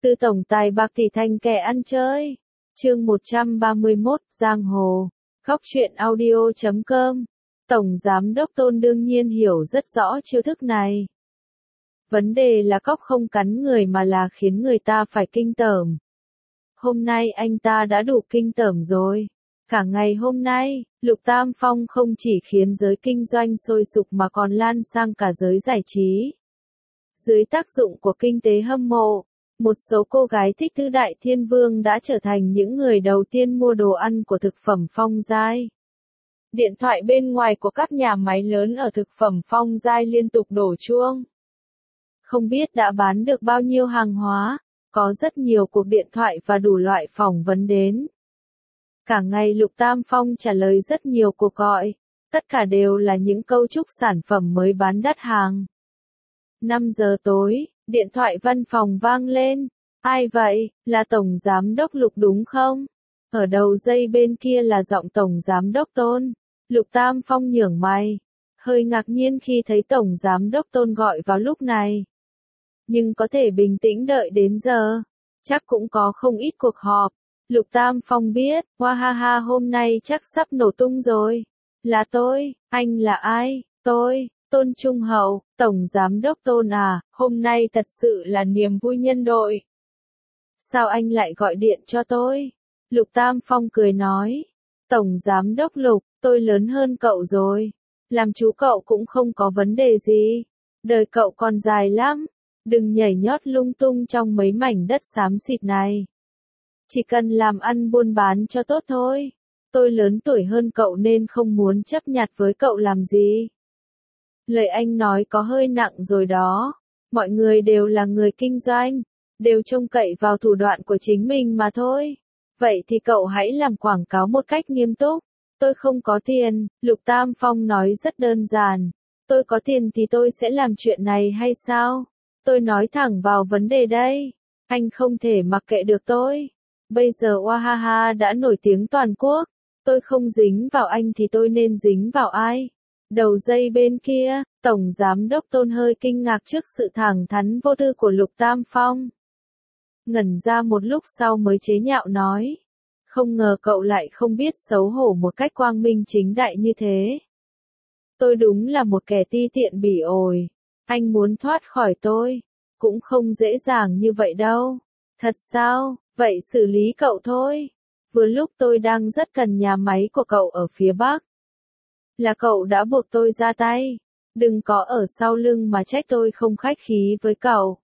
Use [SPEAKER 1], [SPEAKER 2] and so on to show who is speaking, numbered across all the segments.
[SPEAKER 1] Từ tổng tài bạc tỷ thành kẻ ăn chơi. Chương 131, Giang Hồ. Góc truyện audio.com. Tổng giám đốc Tôn đương nhiên hiểu rất rõ chiêu thức này. Vấn đề là cóc không cắn người mà là khiến người ta phải kinh tởm. Hôm nay anh ta đã đủ kinh tởm rồi. Cả ngày hôm nay, Lục Tam Phong không chỉ khiến giới kinh doanh sôi sục mà còn lan sang cả giới giải trí. Dưới tác dụng của kinh tế hâm mộ, một số cô gái thích Tứ Đại Thiên Vương đã trở thành những người đầu tiên mua đồ ăn của thực phẩm Phong Giai. Điện thoại bên ngoài của các nhà máy lớn ở thực phẩm Phong Giai liên tục đổ chuông. Không biết đã bán được bao nhiêu hàng hóa, có rất nhiều cuộc điện thoại và đủ loại phỏng vấn đến. Cả ngày Lục Tam Phong trả lời rất nhiều cuộc gọi, tất cả đều là những câu chúc sản phẩm mới bán đắt hàng. 5 giờ tối, điện thoại văn phòng vang lên. Ai vậy, là Tổng Giám đốc Lục đúng không? Ở đầu dây bên kia là giọng Tổng Giám đốc Tôn. Lục Tam Phong nhướng mày, hơi ngạc nhiên khi thấy Tổng Giám đốc Tôn gọi vào lúc này. Nhưng có thể bình tĩnh đợi đến giờ, chắc cũng có không ít cuộc họp. Lục Tam Phong biết, ha hôm nay chắc sắp nổ tung rồi. Là tôi, anh là ai? Tôi, Tôn Trung Hậu, Tổng Giám đốc Tôn à, hôm nay thật sự là niềm vui nhân đội. Sao anh lại gọi điện cho tôi? Lục Tam Phong cười nói. Tổng Giám đốc Lục, tôi lớn hơn cậu rồi. Làm chú cậu cũng không có vấn đề gì. Đời cậu còn dài lắm. Đừng nhảy nhót lung tung trong mấy mảnh đất xám xịt này. Chỉ cần làm ăn buôn bán cho tốt thôi. Tôi lớn tuổi hơn cậu nên không muốn chấp nhặt với cậu làm gì. Lời anh nói có hơi nặng rồi đó. Mọi người đều là người kinh doanh, đều trông cậy vào thủ đoạn của chính mình mà thôi. Vậy thì cậu hãy làm quảng cáo một cách nghiêm túc. Tôi không có tiền, Lục Tam Phong nói rất đơn giản. Tôi có tiền thì tôi sẽ làm chuyện này hay sao? Tôi nói thẳng vào vấn đề đây. Anh không thể mặc kệ được tôi. Bây giờ Wahaha đã nổi tiếng toàn quốc. Tôi không dính vào anh thì tôi nên dính vào ai? Đầu dây bên kia, Tổng Giám đốc Tôn hơi kinh ngạc trước sự thẳng thắn vô tư của Lục Tam Phong. Ngẩn ra một lúc sau mới chế nhạo nói. Không ngờ cậu lại không biết xấu hổ một cách quang minh chính đại như thế. Tôi đúng là một kẻ ti tiện bỉ ổi. Anh muốn thoát khỏi tôi, cũng không dễ dàng như vậy đâu. Thật sao? Vậy xử lý cậu thôi. Vừa lúc tôi đang rất cần nhà máy của cậu ở phía Bắc. Là cậu đã buộc tôi ra tay. Đừng có ở sau lưng mà trách tôi không khách khí với cậu.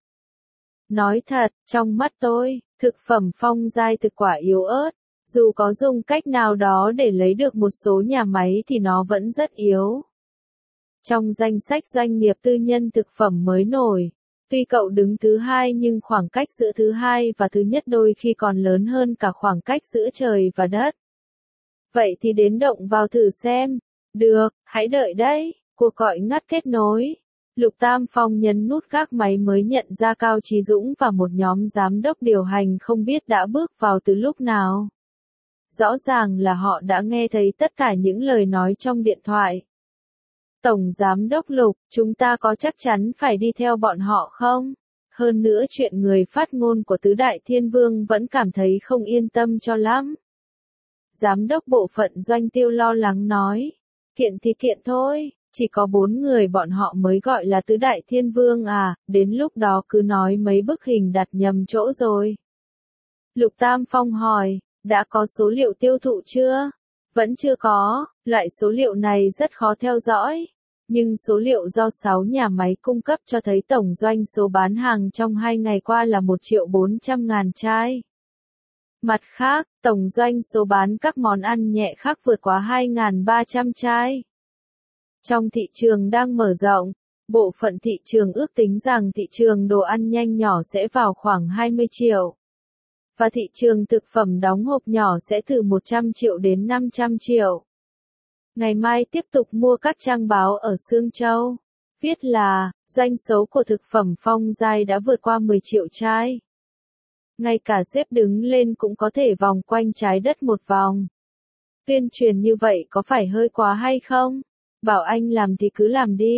[SPEAKER 1] Nói thật, trong mắt tôi, thực phẩm Phong Giai thực quả yếu ớt. Dù có dùng cách nào đó để lấy được một số nhà máy thì nó vẫn rất yếu. Trong danh sách doanh nghiệp tư nhân thực phẩm mới nổi, tuy cậu đứng thứ hai nhưng khoảng cách giữa thứ hai và thứ nhất đôi khi còn lớn hơn cả khoảng cách giữa trời và đất. Vậy thì đến động vào thử xem. Được, hãy đợi đấy. Cuộc gọi ngắt kết nối. Lục Tam Phong nhấn nút gác máy mới nhận ra Cao Chí Dũng và một nhóm giám đốc điều hành không biết đã bước vào từ lúc nào. Rõ ràng là họ đã nghe thấy tất cả những lời nói trong điện thoại. Tổng Giám đốc Lục, chúng ta có chắc chắn phải đi theo bọn họ không? Hơn nữa chuyện người phát ngôn của Tứ Đại Thiên Vương vẫn cảm thấy không yên tâm cho lắm. Giám đốc bộ phận Doanh Tiêu lo lắng nói. Kiện thì kiện thôi, chỉ có 4 người bọn họ mới gọi là Tứ Đại Thiên Vương à, đến lúc đó cứ nói mấy bức hình đặt nhầm chỗ rồi. Lục Tam Phong hỏi, đã có số liệu tiêu thụ chưa? Vẫn chưa có, loại số liệu này rất khó theo dõi. Nhưng số liệu do 6 nhà máy cung cấp cho thấy tổng doanh số bán hàng trong 2 ngày qua là 1.400.000 chai. Mặt khác, tổng doanh số bán các món ăn nhẹ khác vượt quá 2.300 chai. Trong thị trường đang mở rộng, bộ phận thị trường ước tính rằng thị trường đồ ăn nhanh nhỏ sẽ vào khoảng 20 triệu. Và thị trường thực phẩm đóng hộp nhỏ sẽ từ 100 triệu đến 500 triệu. Ngày mai tiếp tục mua các trang báo ở Sương Châu. Viết là, doanh số của thực phẩm Phong Giai đã vượt qua 10 triệu chai. Ngay cả sếp đứng lên cũng có thể vòng quanh trái đất một vòng. Tuyên truyền như vậy có phải hơi quá hay không? Bảo anh làm thì cứ làm đi.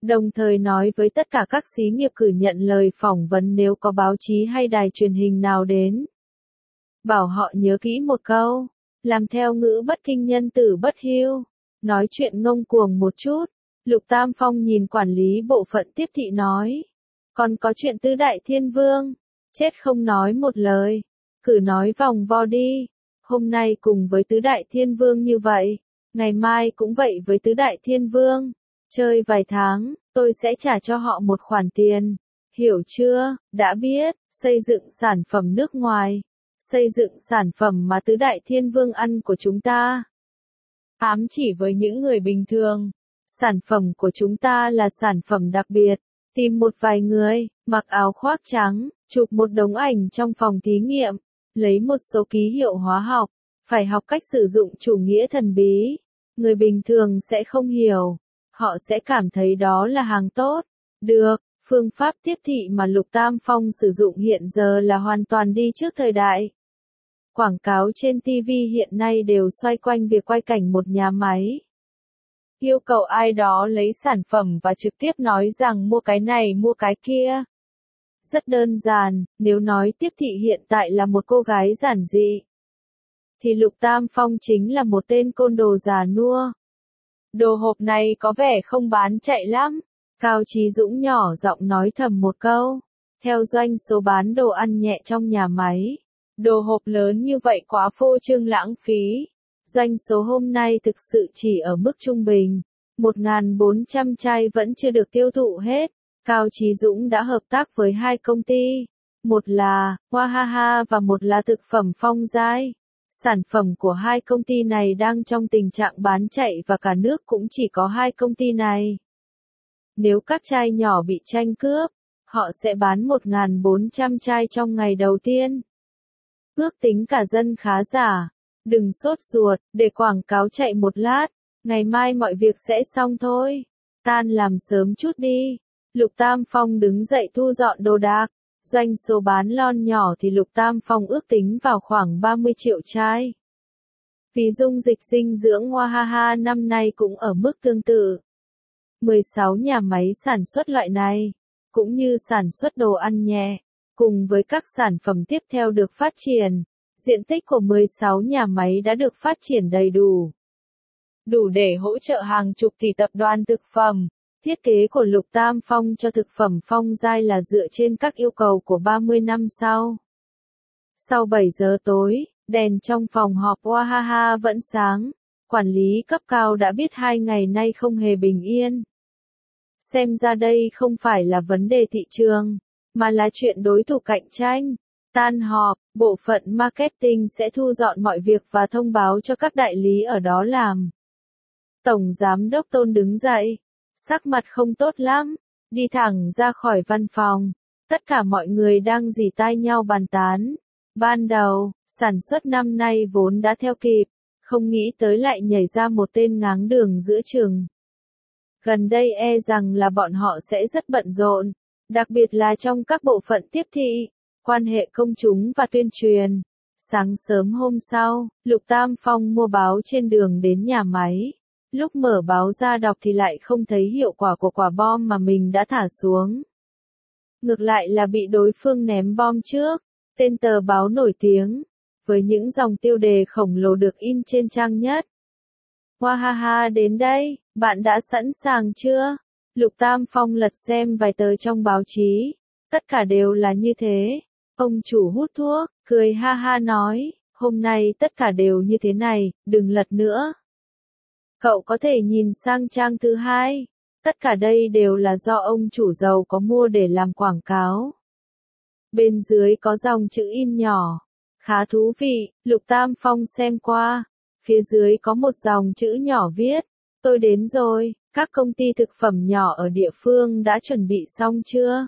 [SPEAKER 1] Đồng thời nói với tất cả các xí nghiệp cử nhận lời phỏng vấn nếu có báo chí hay đài truyền hình nào đến. Bảo họ nhớ kỹ một câu, làm theo ngữ bất kinh nhân tử bất hiếu, nói chuyện ngông cuồng một chút. Lục Tam Phong nhìn quản lý bộ phận tiếp thị nói, còn có chuyện Tứ Đại Thiên Vương, chết không nói một lời, cứ nói vòng vo đi, hôm nay cùng với Tứ Đại Thiên Vương như vậy, ngày mai cũng vậy với Tứ Đại Thiên Vương, chơi vài tháng, tôi sẽ trả cho họ một khoản tiền, hiểu chưa, đã biết, xây dựng sản phẩm nước ngoài, xây dựng sản phẩm mà Tứ Đại Thiên Vương ăn của chúng ta. Ám chỉ với những người bình thường. Sản phẩm của chúng ta là sản phẩm đặc biệt. Tìm một vài người, mặc áo khoác trắng, chụp một đống ảnh trong phòng thí nghiệm, lấy một số ký hiệu hóa học, phải học cách sử dụng chủ nghĩa thần bí. Người bình thường sẽ không hiểu, họ sẽ cảm thấy đó là hàng tốt. Được, phương pháp tiếp thị mà Lục Tam Phong sử dụng hiện giờ là hoàn toàn đi trước thời đại. Quảng cáo trên TV hiện nay đều xoay quanh việc quay cảnh một nhà máy. Yêu cầu ai đó lấy sản phẩm và trực tiếp nói rằng mua cái này mua cái kia. Rất đơn giản, nếu nói tiếp thị hiện tại là một cô gái giản dị, thì Lục Tam Phong chính là một tên côn đồ già nua. Đồ hộp này có vẻ không bán chạy lắm. Cao Chí Dũng nhỏ giọng nói thầm một câu. Theo doanh số bán đồ ăn nhẹ trong nhà máy, đồ hộp lớn như vậy quá phô trương lãng phí. Doanh số hôm nay thực sự chỉ ở mức trung bình. 1.400 chai vẫn chưa được tiêu thụ hết. Cao Chí Dũng đã hợp tác với 2 công ty. Một là Wahaha và một là thực phẩm Phong Giai. Sản phẩm của 2 công ty này đang trong tình trạng bán chạy và cả nước cũng chỉ có 2 công ty này. Nếu các chai nhỏ bị tranh cướp, họ sẽ bán 1.400 chai trong ngày đầu tiên. Ước tính cả dân khá giả. Đừng sốt ruột, để quảng cáo chạy một lát, ngày mai mọi việc sẽ xong thôi. Tan làm sớm chút đi. Lục Tam Phong đứng dậy thu dọn đồ đạc. Doanh số bán lon nhỏ thì Lục Tam Phong ước tính vào khoảng 30 triệu chai. Vì dung dịch dinh dưỡng Wahaha năm nay cũng ở mức tương tự. 16 nhà máy sản xuất loại này, cũng như sản xuất đồ ăn nhẹ, cùng với các sản phẩm tiếp theo được phát triển. Diện tích của 16 nhà máy đã được phát triển đầy đủ. Đủ để hỗ trợ hàng chục tỷ tập đoàn thực phẩm. Thiết kế của Lục Tam Phong cho thực phẩm Phong Giai là dựa trên các yêu cầu của 30 năm sau. Sau 7 giờ tối, đèn trong phòng họp Wahaha vẫn sáng. Quản lý cấp cao đã biết 2 ngày nay không hề bình yên. Xem ra đây không phải là vấn đề thị trường, mà là chuyện đối thủ cạnh tranh. Tan họp, bộ phận marketing sẽ thu dọn mọi việc và thông báo cho các đại lý ở đó làm. Tổng giám đốc Tôn đứng dậy, sắc mặt không tốt lắm, đi thẳng ra khỏi văn phòng. Tất cả mọi người đang rỉ tai nhau bàn tán. Ban đầu, sản xuất năm nay vốn đã theo kịp, không nghĩ tới lại nhảy ra một tên ngáng đường giữa chừng. Gần đây e rằng là bọn họ sẽ rất bận rộn, đặc biệt là trong các bộ phận tiếp thị, quan hệ công chúng và tuyên truyền. Sáng sớm hôm sau, Lục Tam Phong mua báo trên đường đến nhà máy. Lúc mở báo ra đọc thì lại không thấy hiệu quả của quả bom mà mình đã thả xuống. Ngược lại là bị đối phương ném bom trước. Tên tờ báo nổi tiếng, với những dòng tiêu đề khổng lồ được in trên trang nhất. Wahaha đến đây, bạn đã sẵn sàng chưa? Lục Tam Phong lật xem vài tờ trong báo chí. Tất cả đều là như thế. Ông chủ hút thuốc, cười ha ha nói, hôm nay tất cả đều như thế này, đừng lật nữa. Cậu có thể nhìn sang trang thứ 2. Tất cả đây đều là do ông chủ giàu có mua để làm quảng cáo. Bên dưới có dòng chữ in nhỏ. Khá thú vị, Lục Tam Phong xem qua. Phía dưới có một dòng chữ nhỏ viết. Tôi đến rồi, các công ty thực phẩm nhỏ ở địa phương đã chuẩn bị xong chưa?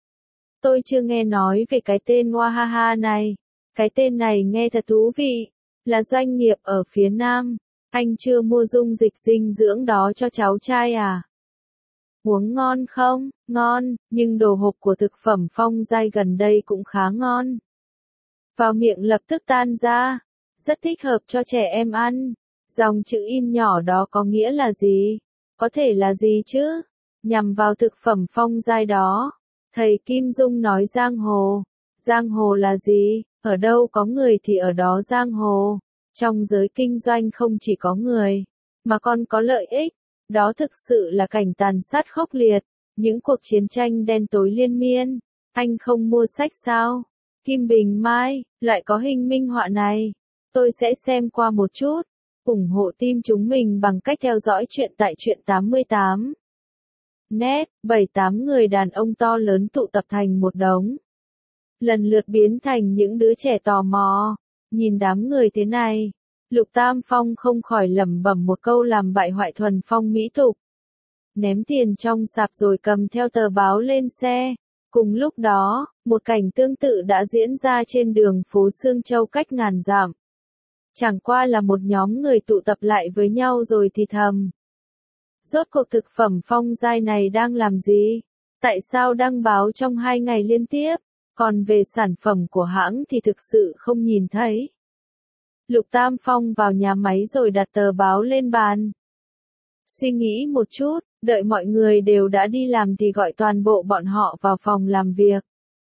[SPEAKER 1] Tôi chưa nghe nói về cái tên Wahaha này. Cái tên này nghe thật thú vị. Là doanh nghiệp ở phía Nam. Anh chưa mua dung dịch dinh dưỡng đó cho cháu trai à? Uống ngon không? Ngon, nhưng đồ hộp của thực phẩm Phong Giai gần đây cũng khá ngon. Vào miệng lập tức tan ra. Rất thích hợp cho trẻ em ăn. Dòng chữ in nhỏ đó có nghĩa là gì? Có thể là gì chứ? nhằm vào thực phẩm phong giai đó. Thầy Kim Dung nói giang hồ. Giang hồ là gì? Ở đâu có người thì ở đó giang hồ. Trong giới kinh doanh không chỉ có người, mà còn có lợi ích. Đó thực sự là cảnh tàn sát khốc liệt, những cuộc chiến tranh đen tối liên miên. Anh không mua sách sao? Kim Bình Mai, lại có hình minh họa này. Tôi sẽ xem qua một chút. ủng hộ team chúng mình bằng cách theo dõi chuyện tại Truyện 88. Net, 7-8 người đàn ông to lớn tụ tập thành một đống. Lần lượt biến thành những đứa trẻ tò mò. Nhìn đám người thế này, Lục Tam Phong không khỏi lẩm bẩm một câu làm bại hoại thuần phong mỹ tục. Ném tiền trong sạp rồi cầm theo tờ báo lên xe. Cùng lúc đó, một cảnh tương tự đã diễn ra trên đường phố Sương Châu cách ngàn dặm. Chẳng qua là một nhóm người tụ tập lại với nhau rồi thì thầm. Rốt cuộc thực phẩm phong giai này đang làm gì? Tại sao đăng báo trong 2 ngày liên tiếp? Còn về sản phẩm của hãng thì thực sự không nhìn thấy. Lục Tam Phong vào nhà máy rồi đặt tờ báo lên bàn. Suy nghĩ một chút, đợi mọi người đều đã đi làm thì gọi toàn bộ bọn họ vào phòng làm việc.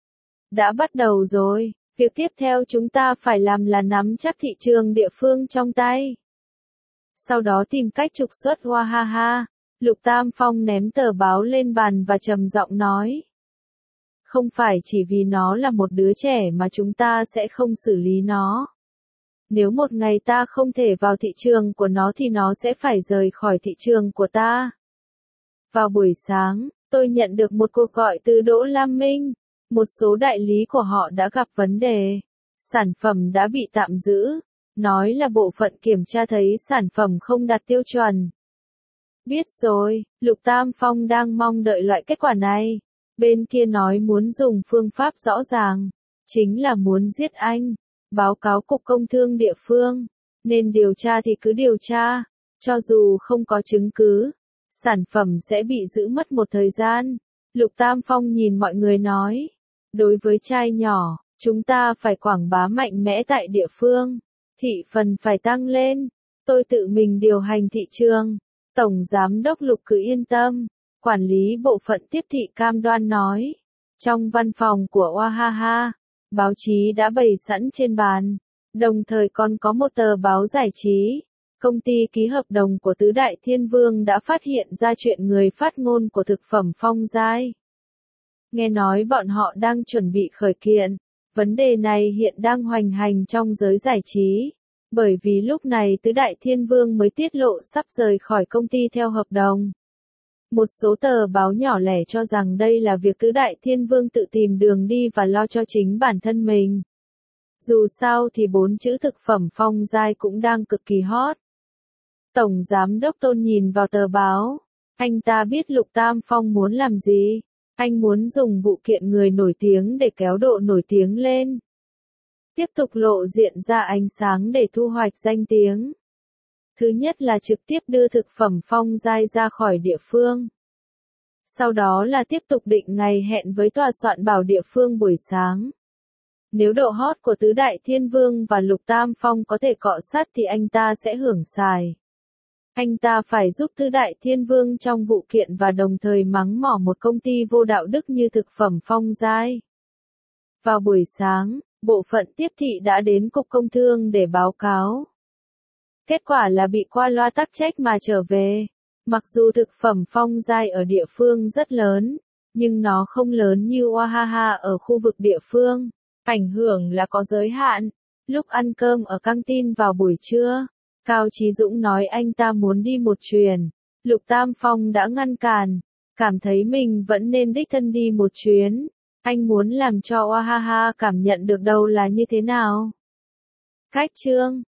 [SPEAKER 1] Đã bắt đầu rồi, việc tiếp theo chúng ta phải làm là nắm chắc thị trường địa phương trong tay. Sau đó tìm cách trục xuất Wahaha. Lục Tam Phong ném tờ báo lên bàn và trầm giọng nói. Không phải chỉ vì nó là một đứa trẻ mà chúng ta sẽ không xử lý nó. Nếu một ngày ta không thể vào thị trường của nó thì nó sẽ phải rời khỏi thị trường của ta. Vào buổi sáng, tôi nhận được một cuộc gọi từ Đỗ Lam Minh. Một số đại lý của họ đã gặp vấn đề. Sản phẩm đã bị tạm giữ. Nói là bộ phận kiểm tra thấy sản phẩm không đạt tiêu chuẩn. Biết rồi, Lục Tam Phong đang mong đợi loại kết quả này. Bên kia nói muốn dùng phương pháp rõ ràng. Chính là muốn giết anh. Báo cáo Cục Công Thương địa phương. Nên điều tra thì cứ điều tra. Cho dù không có chứng cứ, sản phẩm sẽ bị giữ mất một thời gian. Lục Tam Phong nhìn mọi người nói. Đối với chai nhỏ, chúng ta phải quảng bá mạnh mẽ tại địa phương. Thị phần phải tăng lên. Tôi tự mình điều hành thị trường. Tổng Giám đốc Lục cứ yên tâm. Quản lý bộ phận tiếp thị cam đoan nói. Trong văn phòng của Wahaha, báo chí đã bày sẵn trên bàn. Đồng thời còn có một tờ báo giải trí. Công ty ký hợp đồng của Tứ Đại Thiên Vương đã phát hiện ra chuyện người phát ngôn của thực phẩm phong giai. Nghe nói bọn họ đang chuẩn bị khởi kiện. Vấn đề này hiện đang hoành hành trong giới giải trí. Bởi vì lúc này Tứ Đại Thiên Vương mới tiết lộ sắp rời khỏi công ty theo hợp đồng. Một số tờ báo nhỏ lẻ cho rằng đây là việc Tứ Đại Thiên Vương tự tìm đường đi và lo cho chính bản thân mình. Dù sao thì 4 chữ thực phẩm phong giai cũng đang cực kỳ hot. Tổng Giám đốc Tôn nhìn vào tờ báo. Anh ta biết Lục Tam Phong muốn làm gì. Anh muốn dùng vụ kiện người nổi tiếng để kéo độ nổi tiếng lên. Tiếp tục lộ diện ra ánh sáng để thu hoạch danh tiếng. Thứ nhất là trực tiếp đưa thực phẩm phong giai ra khỏi địa phương. Sau đó là tiếp tục định ngày hẹn với tòa soạn bảo địa phương buổi sáng. Nếu độ hot của Tứ Đại Thiên Vương và Lục Tam Phong có thể cọ sát thì anh ta sẽ hưởng xài. Anh ta phải giúp Tứ Đại Thiên Vương trong vụ kiện và đồng thời mắng mỏ một công ty vô đạo đức như thực phẩm phong giai. Vào buổi sáng, bộ phận tiếp thị đã đến Cục Công Thương để báo cáo. Kết quả là bị qua loa tắc trách mà trở về. Mặc dù thực phẩm phong giai ở địa phương rất lớn, nhưng nó không lớn như Wahaha ở khu vực địa phương. Ảnh hưởng là có giới hạn. Lúc ăn cơm ở căng tin vào buổi trưa, Cao Chí Dũng nói anh ta muốn đi một chuyến. Lục Tam Phong đã ngăn cản, cảm thấy mình vẫn nên đích thân đi một chuyến. Anh muốn làm cho Wahaha cảm nhận được đâu là như thế nào. Khách trương,